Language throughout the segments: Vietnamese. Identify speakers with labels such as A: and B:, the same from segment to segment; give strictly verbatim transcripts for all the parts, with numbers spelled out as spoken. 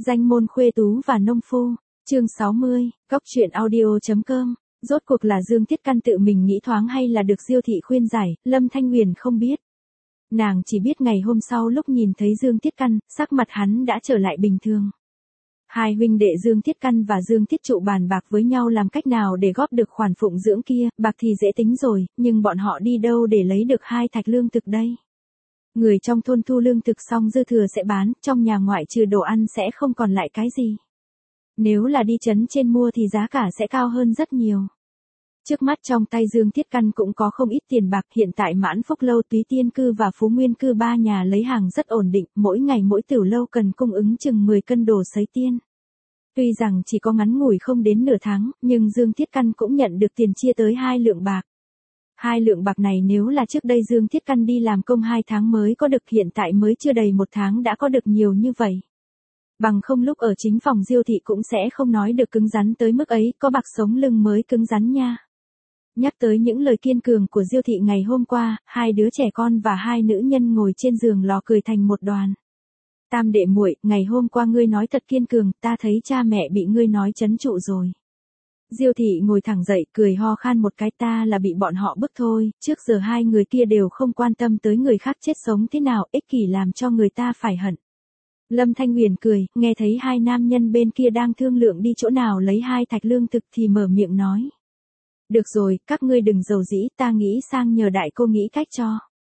A: Danh môn khuê tú và nông phu, chương sáu mươi, Góc truyện audio.com, rốt cuộc là Dương Tiết Căn tự mình nghĩ thoáng hay là được Diêu thị khuyên giải, Lâm Thanh Huyền không biết. Nàng chỉ biết ngày hôm sau lúc nhìn thấy Dương Tiết Căn, sắc mặt hắn đã trở lại bình thường. Hai huynh đệ Dương Tiết Căn và Dương Tiết Trụ bàn bạc với nhau làm cách nào để góp được khoản phụng dưỡng kia, bạc thì dễ tính rồi, nhưng bọn họ đi đâu để lấy được hai thạch lương thực đây? Người trong thôn thu lương thực xong dư thừa sẽ bán, trong nhà ngoại trừ đồ ăn sẽ không còn lại cái gì. Nếu là đi trấn trên mua thì giá cả sẽ cao hơn rất nhiều. Trước mắt trong tay Dương Tiết Căn cũng có không ít tiền bạc, hiện tại Mãn Phúc Lâu, Túy Tiên Cư và Phú Nguyên Cư ba nhà lấy hàng rất ổn định, mỗi ngày mỗi tiểu lâu cần cung ứng chừng mười cân đồ sấy tiên. Tuy rằng chỉ có ngắn ngủi không đến nửa tháng, nhưng Dương Tiết Căn cũng nhận được tiền chia tới hai lượng bạc. Hai lượng bạc này nếu là trước đây Dương Tiết Căn đi làm công hai tháng mới có được, hiện tại mới chưa đầy một tháng đã có được nhiều như vậy. Bằng không lúc ở chính phòng Diêu thị cũng sẽ không nói được cứng rắn tới mức ấy, có bạc sống lưng mới cứng rắn nha. Nhắc tới những lời kiên cường của Diêu thị ngày hôm qua, hai đứa trẻ con và hai nữ nhân ngồi trên giường lò cười thành một đoàn. Tam đệ muội, ngày hôm qua ngươi nói thật kiên cường, ta thấy cha mẹ bị ngươi nói trấn trụ rồi. Diêu thị ngồi thẳng dậy, cười ho khan một cái, ta là bị bọn họ bức thôi, trước giờ hai người kia đều không quan tâm tới người khác chết sống thế nào, ích kỷ làm cho người ta phải hận. Lâm Thanh Huyền cười, nghe thấy hai nam nhân bên kia đang thương lượng đi chỗ nào lấy hai thạch lương thực thì mở miệng nói. Được rồi, các ngươi đừng giàu dĩ, ta nghĩ sang nhờ đại cô nghĩ cách cho.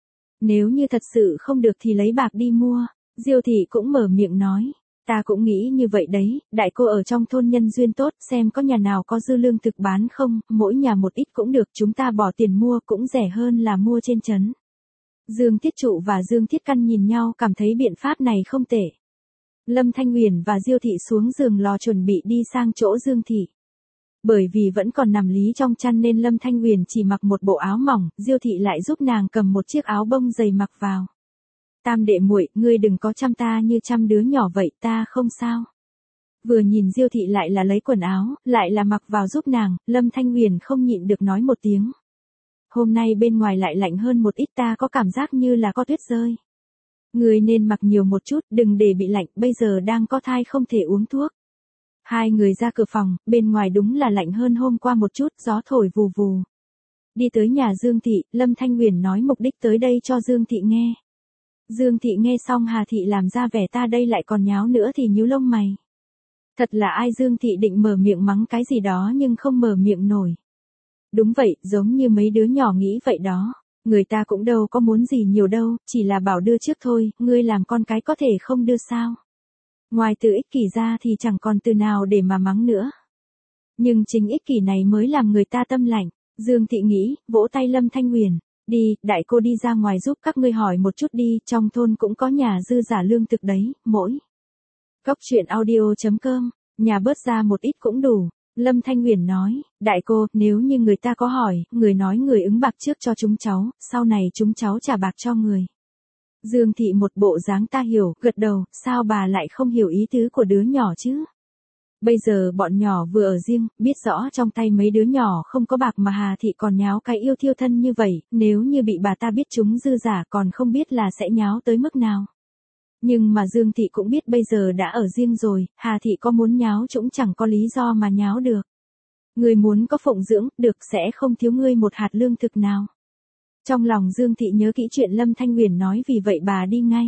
A: Nếu như thật sự không được thì lấy bạc đi mua. Diêu thị cũng mở miệng nói. Ta cũng nghĩ như vậy đấy, đại cô ở trong thôn nhân duyên tốt, xem có nhà nào có dư lương thực bán không, mỗi nhà một ít cũng được, chúng ta bỏ tiền mua cũng rẻ hơn là mua trên trấn. Dương Tiết Trụ và Dương Tiết Căn nhìn nhau cảm thấy biện pháp này không tệ. Lâm Thanh Huyền và Diêu thị xuống giường lò chuẩn bị đi sang chỗ Dương thị. Bởi vì vẫn còn nằm lý trong chăn nên Lâm Thanh Huyền chỉ mặc một bộ áo mỏng, Diêu thị lại giúp nàng cầm một chiếc áo bông dày mặc vào. Tam đệ muội, ngươi đừng có chăm ta như chăm đứa nhỏ vậy, ta không sao. Vừa nhìn Diêu thị lại là lấy quần áo, lại là mặc vào giúp nàng, Lâm Thanh Huyền không nhịn được nói một tiếng. Hôm nay bên ngoài lại lạnh hơn một ít, ta có cảm giác như là có tuyết rơi. Ngươi nên mặc nhiều một chút, đừng để bị lạnh, bây giờ đang có thai không thể uống thuốc. Hai người ra cửa phòng, bên ngoài đúng là lạnh hơn hôm qua một chút, gió thổi vù vù. Đi tới nhà Dương thị, Lâm Thanh Huyền nói mục đích tới đây cho Dương thị nghe. Dương thị nghe xong Hà thị làm ra vẻ ta đây lại còn nháo nữa thì nhíu lông mày. Thật là ai, Dương thị định mở miệng mắng cái gì đó nhưng không mở miệng nổi. Đúng vậy, giống như mấy đứa nhỏ nghĩ vậy đó. Người ta cũng đâu có muốn gì nhiều đâu, chỉ là bảo đưa trước thôi, ngươi làm con cái có thể không đưa sao. Ngoài từ ích kỷ ra thì chẳng còn từ nào để mà mắng nữa. Nhưng chính ích kỷ này mới làm người ta tâm lạnh. Dương thị nghĩ, vỗ tay Lâm Thanh Huyền. Đi, đại cô đi ra ngoài giúp các ngươi hỏi một chút đi, trong thôn cũng có nhà dư giả lương thực đấy, mỗi. Góc truyện audio.com, nhà bớt ra một ít cũng đủ. Lâm Thanh Huyền nói, đại cô, nếu như người ta có hỏi, người nói người ứng bạc trước cho chúng cháu, sau này chúng cháu trả bạc cho người. Dương thị một bộ dáng ta hiểu, gật đầu, sao bà lại không hiểu ý tứ của đứa nhỏ chứ? Bây giờ bọn nhỏ vừa ở riêng, biết rõ trong tay mấy đứa nhỏ không có bạc mà Hà thị còn nháo cái yêu thiêu thân như vậy, nếu như bị bà ta biết chúng dư giả còn không biết là sẽ nháo tới mức nào. Nhưng mà Dương thị cũng biết bây giờ đã ở riêng rồi, Hà thị có muốn nháo cũng chẳng có lý do mà nháo được. Người muốn có phụng dưỡng, được sẽ không thiếu ngươi một hạt lương thực nào. Trong lòng Dương thị nhớ kỹ chuyện Lâm Thanh Huyền nói, vì vậy bà đi ngay.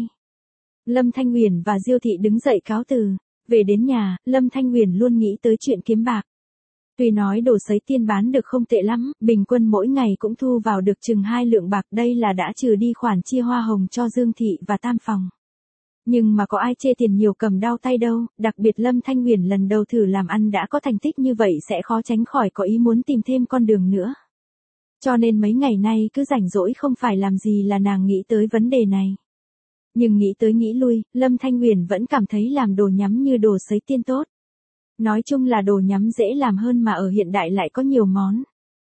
A: Lâm Thanh Huyền và Diêu thị đứng dậy cáo từ. Về đến nhà, Lâm Thanh Huyền luôn nghĩ tới chuyện kiếm bạc. Tuy nói đồ sấy tiên bán được không tệ lắm, bình quân mỗi ngày cũng thu vào được chừng hai lượng bạc, đây là đã trừ đi khoản chia hoa hồng cho Dương thị và tam phòng. Nhưng mà có ai chê tiền nhiều cầm đau tay đâu, đặc biệt Lâm Thanh Huyền lần đầu thử làm ăn đã có thành tích như vậy sẽ khó tránh khỏi có ý muốn tìm thêm con đường nữa. Cho nên mấy ngày nay cứ rảnh rỗi không phải làm gì là nàng nghĩ tới vấn đề này. Nhưng nghĩ tới nghĩ lui, Lâm Thanh Huyền vẫn cảm thấy làm đồ nhắm như đồ sấy tiên tốt. Nói chung là đồ nhắm dễ làm hơn mà ở hiện đại lại có nhiều món.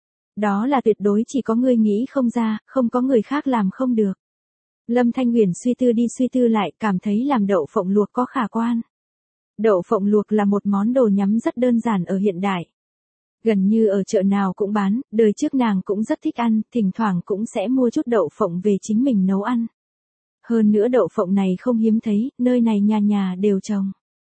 A: Đó là tuyệt đối chỉ có người nghĩ không ra, không có người khác làm không được. Lâm Thanh Huyền suy tư đi suy tư lại, cảm thấy làm đậu phộng luộc có khả quan. Đậu phộng luộc là một món đồ nhắm rất đơn giản ở hiện đại. Gần như ở chợ nào cũng bán, đời trước nàng cũng rất thích ăn, thỉnh thoảng cũng sẽ mua chút đậu phộng về chính mình nấu ăn. Hơn nữa đậu phộng này không hiếm thấy, nơi này nhà nhà đều trồng.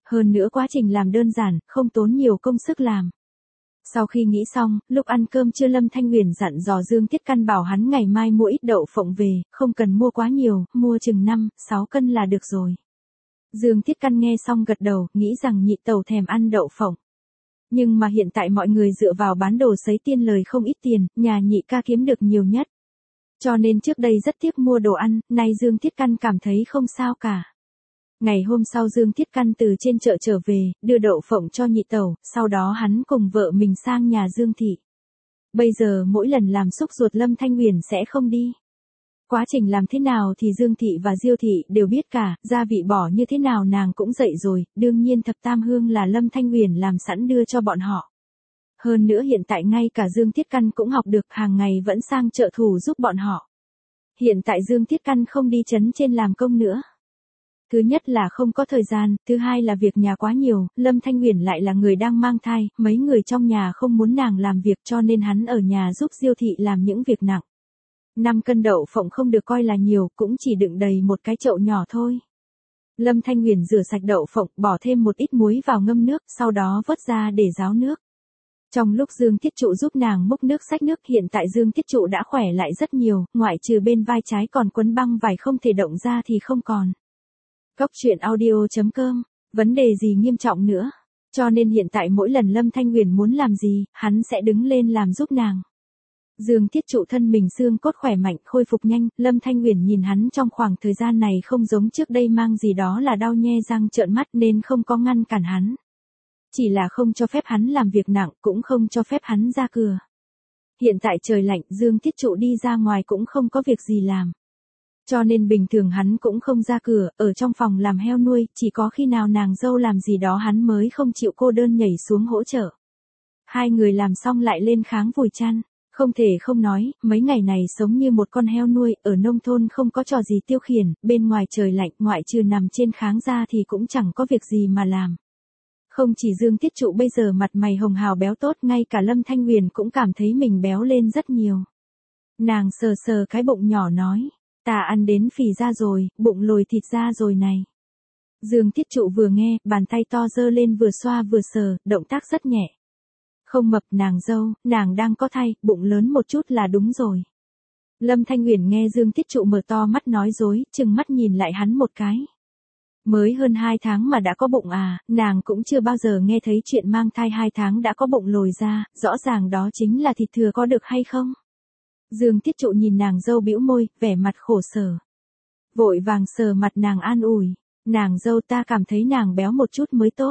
A: Hơn nữa quá trình làm đơn giản, không tốn nhiều công sức làm. Sau khi nghĩ xong, lúc ăn cơm trưa Lâm Thanh Huyền dặn dò Dương Tiết Căn bảo hắn ngày mai mua ít đậu phộng về, không cần mua quá nhiều, mua chừng năm, sáu cân là được rồi. Dương Tiết Căn nghe xong gật đầu, nghĩ rằng nhị tẩu thèm ăn đậu phộng. Nhưng mà hiện tại mọi người dựa vào bán đồ sấy tiên lời không ít tiền, nhà nhị ca kiếm được nhiều nhất. Cho nên trước đây rất tiếc mua đồ ăn, nay Dương Tiết Căn cảm thấy không sao cả. Ngày hôm sau Dương Tiết Căn từ trên chợ trở về, đưa đậu phộng cho nhị tẩu, sau đó hắn cùng vợ mình sang nhà Dương Thị. Bây giờ mỗi lần làm xúc ruột Lâm Thanh Huyền sẽ không đi. Quá trình làm thế nào thì Dương Thị và Diêu Thị đều biết cả, gia vị bỏ như thế nào nàng cũng dậy rồi, đương nhiên thập tam hương là Lâm Thanh Huyền làm sẵn đưa cho bọn họ. Hơn nữa hiện tại ngay cả Dương Tiết Căn cũng học được, hàng ngày vẫn sang trợ thủ giúp bọn họ. Hiện tại Dương Tiết Căn không đi trấn trên làm công nữa. Thứ nhất là không có thời gian, thứ hai là việc nhà quá nhiều, Lâm Thanh Huyền lại là người đang mang thai, mấy người trong nhà không muốn nàng làm việc cho nên hắn ở nhà giúp Diêu Thị làm những việc nặng. năm cân đậu phộng không được coi là nhiều, cũng chỉ đựng đầy một cái chậu nhỏ thôi. Lâm Thanh Huyền rửa sạch đậu phộng, bỏ thêm một ít muối vào ngâm nước, sau đó vớt ra để ráo nước. Trong lúc Dương Tiết Trụ giúp nàng múc nước xách nước, hiện tại Dương Tiết Trụ đã khỏe lại rất nhiều, ngoại trừ bên vai trái còn quấn băng vải không thể động ra thì không còn. Góc truyện audio chấm com, vấn đề gì nghiêm trọng nữa. Cho nên hiện tại mỗi lần Lâm Thanh Huyền muốn làm gì, hắn sẽ đứng lên làm giúp nàng. Dương Tiết Trụ thân mình xương cốt khỏe mạnh, khôi phục nhanh, Lâm Thanh Huyền nhìn hắn trong khoảng thời gian này không giống trước đây mang gì đó là đau nhe răng trợn mắt nên không có ngăn cản hắn. Chỉ là không cho phép hắn làm việc nặng, cũng không cho phép hắn ra cửa. Hiện tại trời lạnh, Dương Tiết Trụ đi ra ngoài cũng không có việc gì làm. Cho nên bình thường hắn cũng không ra cửa, ở trong phòng làm heo nuôi, chỉ có khi nào nàng dâu làm gì đó hắn mới không chịu cô đơn nhảy xuống hỗ trợ. Hai người làm xong lại lên kháng vùi chăn. Không thể không nói, mấy ngày này sống như một con heo nuôi, ở nông thôn không có trò gì tiêu khiển, bên ngoài trời lạnh, ngoại trừ nằm trên kháng ra thì cũng chẳng có việc gì mà làm. Không chỉ Dương Tiết Trụ bây giờ mặt mày hồng hào béo tốt, ngay cả Lâm Thanh Huyền cũng cảm thấy mình béo lên rất nhiều. Nàng sờ sờ cái bụng nhỏ nói, ta ăn đến phì ra rồi, bụng lồi thịt ra rồi này. Dương Tiết Trụ vừa nghe, bàn tay to giơ lên vừa xoa vừa sờ, động tác rất nhẹ. Không mập nàng dâu, nàng đang có thai, bụng lớn một chút là đúng rồi. Lâm Thanh Huyền nghe Dương Tiết Trụ mở to mắt nói dối, chừng mắt nhìn lại hắn một cái. Mới hơn hai tháng mà đã có bụng à, nàng cũng chưa bao giờ nghe thấy chuyện mang thai hai tháng đã có bụng lồi ra, rõ ràng đó chính là thịt thừa có được hay không? Dương Tiết Trụ nhìn nàng dâu bĩu môi, vẻ mặt khổ sở. Vội vàng sờ mặt nàng an ủi, nàng dâu ta cảm thấy nàng béo một chút mới tốt.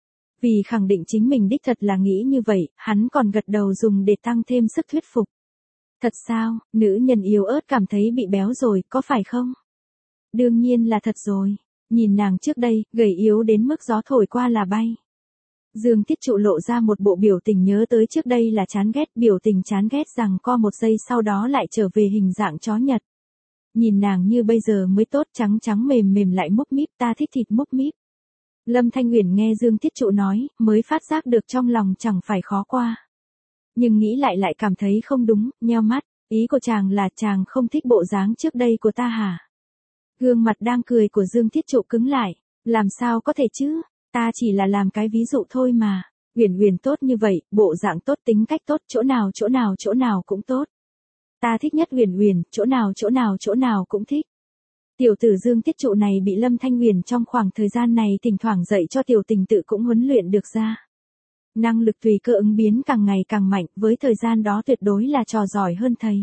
A: Vì khẳng định chính mình đích thật là nghĩ như vậy, hắn còn gật đầu dùng để tăng thêm sức thuyết phục. Thật sao, nữ nhân yếu ớt cảm thấy bị béo rồi, có phải không? Đương nhiên là thật rồi. Nhìn nàng trước đây, gầy yếu đến mức gió thổi qua là bay. Dương Tiết Trụ lộ ra một bộ biểu tình nhớ tới trước đây là chán ghét, biểu tình chán ghét rằng co một giây sau đó lại trở về hình dạng chó Nhật. Nhìn nàng như bây giờ mới tốt, trắng trắng mềm mềm lại múp míp, ta thích thịt múp míp. Lâm Thanh Huyền nghe Dương Tiết Trụ nói, mới phát giác được trong lòng chẳng phải khó qua. Nhưng nghĩ lại lại cảm thấy không đúng, nheo mắt, ý của chàng là chàng không thích bộ dáng trước đây của ta hả? Gương mặt đang cười của Dương Tiết Trụ cứng lại, làm sao có thể chứ, ta chỉ là làm cái ví dụ thôi mà. Huyền Huyền tốt như vậy, bộ dạng tốt, tính cách tốt, chỗ nào chỗ nào chỗ nào cũng tốt. Ta thích nhất Huyền Huyền, chỗ nào chỗ nào chỗ nào cũng thích. Tiểu tử Dương Tiết Trụ này bị Lâm Thanh Huyền trong khoảng thời gian này thỉnh thoảng dạy cho tiểu tình tự cũng huấn luyện được ra. Năng lực tùy cơ ứng biến càng ngày càng mạnh, với thời gian đó tuyệt đối là trò giỏi hơn thầy.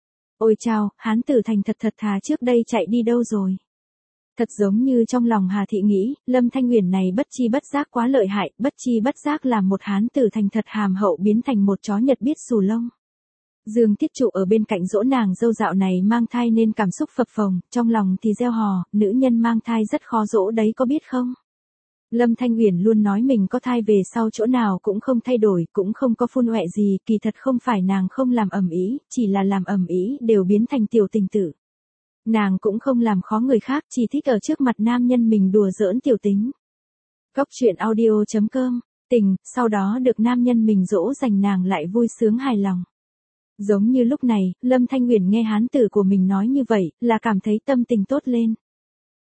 A: Ôi chao, hán tử thành thật thật thà trước đây chạy đi đâu rồi? Thật giống như trong lòng Hà Thị nghĩ, Lâm Thanh Huyền này bất chi bất giác quá lợi hại, bất chi bất giác làm một hán tử thành thật hàm hậu biến thành một chó Nhật biết xù lông. Dương Tiết Trụ ở bên cạnh dỗ nàng dâu dạo này mang thai nên cảm xúc phập phồng, trong lòng thì reo hò, nữ nhân mang thai rất khó dỗ đấy có biết không? Lâm Thanh Huyền luôn nói mình có thai về sau chỗ nào cũng không thay đổi, cũng không có phun oẹ gì, kỳ thật không phải nàng không làm ầm ĩ, chỉ là làm ầm ĩ đều biến thành tiểu tình tử. Nàng cũng không làm khó người khác, chỉ thích ở trước mặt nam nhân mình đùa giỡn tiểu tính. Góc truyện audio chấm com, tình, sau đó được nam nhân mình dỗ dành nàng lại vui sướng hài lòng. Giống như lúc này, Lâm Thanh Huyền nghe hán tử của mình nói như vậy, là cảm thấy tâm tình tốt lên.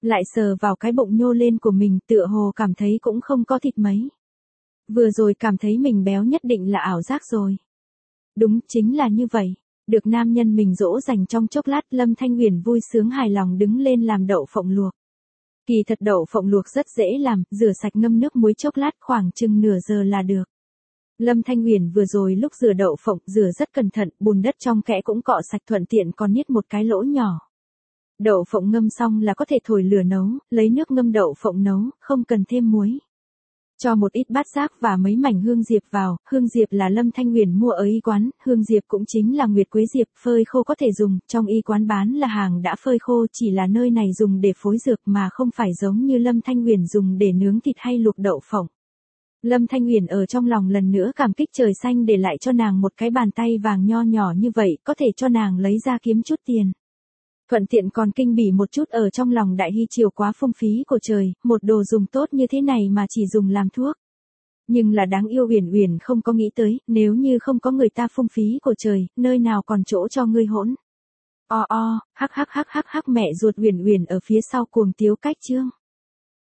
A: Lại sờ vào cái bụng nhô lên của mình, tựa hồ cảm thấy cũng không có thịt mấy. Vừa rồi cảm thấy mình béo nhất định là ảo giác rồi. Đúng, chính là như vậy. Được nam nhân mình dỗ dành trong chốc lát, Lâm Thanh Huyền vui sướng hài lòng đứng lên làm đậu phộng luộc. Kỳ thật đậu phộng luộc rất dễ làm, rửa sạch ngâm nước muối chốc lát khoảng chừng nửa giờ là được. Lâm Thanh Huyền vừa rồi lúc rửa đậu phộng, rửa rất cẩn thận, bùn đất trong kẽ cũng cọ sạch thuận tiện còn niết một cái lỗ nhỏ. Đậu phộng ngâm xong là có thể thổi lửa nấu, lấy nước ngâm đậu phộng nấu, không cần thêm muối. Cho một ít bát giác và mấy mảnh hương diệp vào, hương diệp là Lâm Thanh Huyền mua ở y quán, hương diệp cũng chính là nguyệt quế diệp, phơi khô có thể dùng, trong y quán bán là hàng đã phơi khô, chỉ là nơi này dùng để phối dược mà không phải giống như Lâm Thanh Huyền dùng để nướng thịt hay luộc đậu phộng. Lâm Thanh Huyền ở trong lòng lần nữa cảm kích trời xanh để lại cho nàng một cái bàn tay vàng nho nhỏ như vậy, có thể cho nàng lấy ra kiếm chút tiền. Thuận tiện còn kinh bỉ một chút ở trong lòng đại hy triều quá phung phí của trời, một đồ dùng tốt như thế này mà chỉ dùng làm thuốc. Nhưng là đáng yêu Uyển Uyển không có nghĩ tới, nếu như không có người ta phung phí của trời, nơi nào còn chỗ cho ngươi hỗn. O o, hắc hắc hắc hắc hắc mẹ ruột Uyển Uyển ở phía sau cuồng tiếu cách chương.